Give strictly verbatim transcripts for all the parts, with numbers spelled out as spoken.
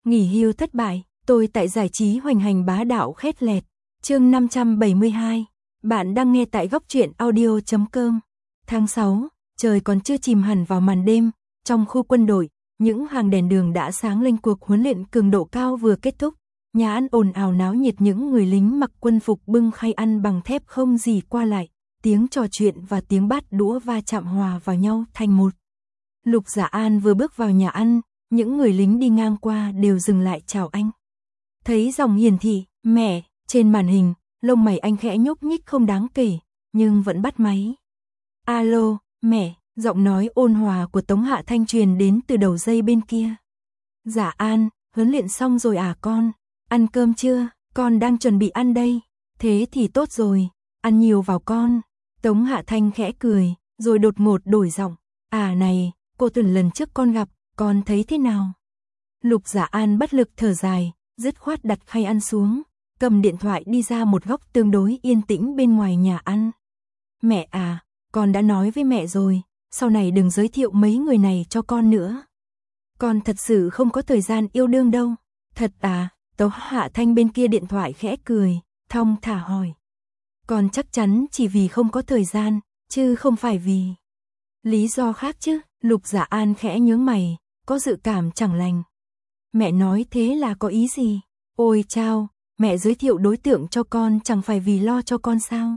Nghỉ hưu thất bại, tôi tại giải trí hoành hành bá đạo khét lẹt. Chương năm trăm bảy mươi hai. Bạn đang nghe tại góc truyện audio chấm com. Tháng sáu, trời còn chưa chìm hẳn vào màn đêm, trong khu quân đội, những hàng đèn đường đã sáng lên. Cuộc huấn luyện cường độ cao vừa kết thúc. Nhà ăn ồn ào náo nhiệt, những người lính mặc quân phục bưng khay ăn bằng thép không gì qua lại, tiếng trò chuyện và tiếng bát đũa va chạm hòa vào nhau thành một. Lục Dạ An vừa bước vào nhà ăn, những người lính đi ngang qua đều dừng lại chào anh. Thấy dòng hiển thị, mẹ, trên màn hình, lông mày anh khẽ nhúc nhích không đáng kể, nhưng vẫn bắt máy. Alo, mẹ, giọng nói ôn hòa của Tống Hạ Thanh truyền đến từ đầu dây bên kia. Dạ An, huấn luyện xong rồi à con? Ăn cơm chưa? Con đang chuẩn bị ăn đây. Thế thì tốt rồi, ăn nhiều vào con. Tống Hạ Thanh khẽ cười, rồi đột ngột đổi giọng. À này, cô tuần lần trước con gặp, con thấy thế nào? Lục Dạ An bất lực thở dài, dứt khoát đặt khay ăn xuống, cầm điện thoại đi ra một góc tương đối yên tĩnh bên ngoài nhà ăn. Mẹ à, con đã nói với mẹ rồi, sau này đừng giới thiệu mấy người này cho con nữa. Con thật sự không có thời gian yêu đương đâu. Thật à? Tống Hạ Thanh bên kia điện thoại khẽ cười, thong thả hỏi. Con chắc chắn chỉ vì không có thời gian, chứ không phải vì lý do khác chứ? Lục Dạ An khẽ nhướng mày, có dự cảm chẳng lành. Mẹ nói thế là có ý gì? Ôi chao, mẹ giới thiệu đối tượng cho con chẳng phải vì lo cho con sao?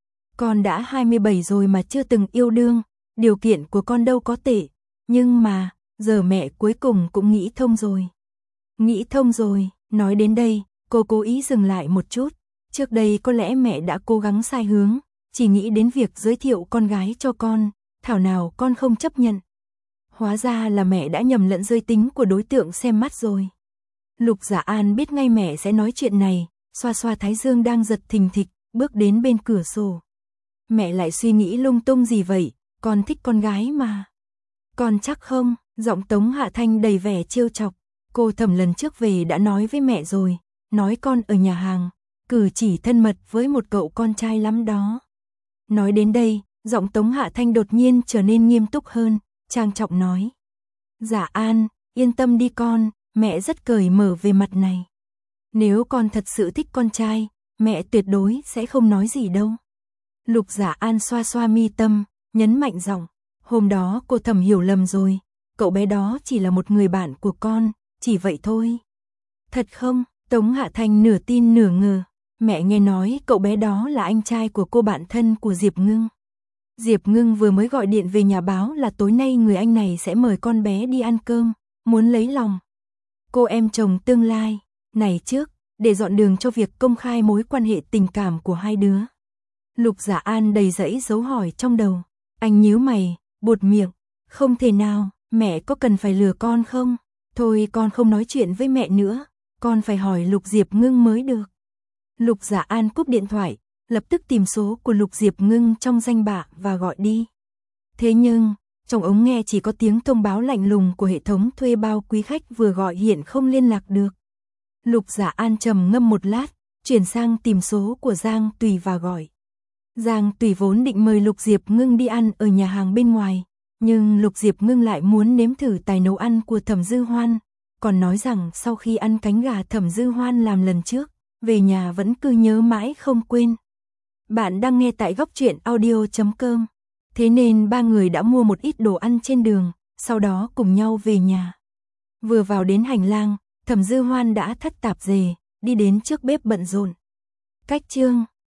Con đã hai mươi bảy rồi mà chưa từng yêu đương, điều kiện của con đâu có tệ, nhưng mà, giờ mẹ cuối cùng cũng nghĩ thông rồi. Nghĩ thông rồi, nói đến đây, cô cố ý dừng lại một chút, trước đây có lẽ mẹ đã cố gắng sai hướng, chỉ nghĩ đến việc giới thiệu con gái cho con, thảo nào con không chấp nhận. Hóa ra là mẹ đã nhầm lẫn giới tính của đối tượng xem mắt rồi. Lục Dạ An biết ngay mẹ sẽ nói chuyện này, xoa xoa thái dương đang giật thình thịch, bước đến bên cửa sổ. Mẹ lại suy nghĩ lung tung gì vậy, con thích con gái mà. Con chắc không? Giọng Tống Hạ Thanh đầy vẻ trêu chọc. Cô Thẩm lần trước về đã nói với mẹ rồi, nói con ở nhà hàng, cử chỉ thân mật với một cậu con trai lắm đó. Nói đến đây, giọng Tống Hạ Thanh đột nhiên trở nên nghiêm túc hơn, trang trọng nói. Dạ An, yên tâm đi con, mẹ rất cởi mở về mặt này. Nếu con thật sự thích con trai, mẹ tuyệt đối sẽ không nói gì đâu. Lục Dạ An xoa xoa mi tâm, nhấn mạnh giọng. Hôm đó cô Thẩm hiểu lầm rồi, cậu bé đó chỉ là một người bạn của con, chỉ vậy thôi. Thật không? Tống Hạ Thanh nửa tin nửa ngờ. Mẹ nghe nói cậu bé đó là anh trai của cô bạn thân của Diệp Ngưng. Diệp Ngưng vừa mới gọi điện về nhà báo là tối nay người anh này sẽ mời con bé đi ăn cơm, muốn lấy lòng cô em chồng tương lai này trước, để dọn đường cho việc công khai mối quan hệ tình cảm của hai đứa. Lục Dạ An đầy dẫy dấu hỏi trong đầu. Anh nhíu mày, buột miệng. Không thể nào, mẹ có cần phải lừa con không? Thôi con không nói chuyện với mẹ nữa, con phải hỏi Lục Diệp Ngưng mới được. Lục Dạ An cúp điện thoại, lập tức tìm số của Lục Diệp Ngưng trong danh bạ và gọi đi. Thế nhưng, trong ống nghe chỉ có tiếng thông báo lạnh lùng của hệ thống thuê bao quý khách vừa gọi hiện không liên lạc được. Lục Dạ An trầm ngâm một lát, chuyển sang tìm số của Giang Tùy và gọi. Giang Tùy vốn định mời Lục Diệp Ngưng đi ăn ở nhà hàng bên ngoài, nhưng Lục Diệp Ngưng lại muốn nếm thử tài nấu ăn của Thẩm Dư Hoan, còn nói rằng sau khi ăn cánh gà Thẩm Dư Hoan làm lần trước, về nhà vẫn cứ nhớ mãi không quên. Bạn đang nghe tại góc truyện audio chấm com. Thế nên ba người đã mua một ít đồ ăn trên đường, sau đó cùng nhau về nhà. Vừa vào đến hành lang, Thẩm Dư Hoan đã thắt tạp dề, đi đến trước bếp bận rộn. Cách chương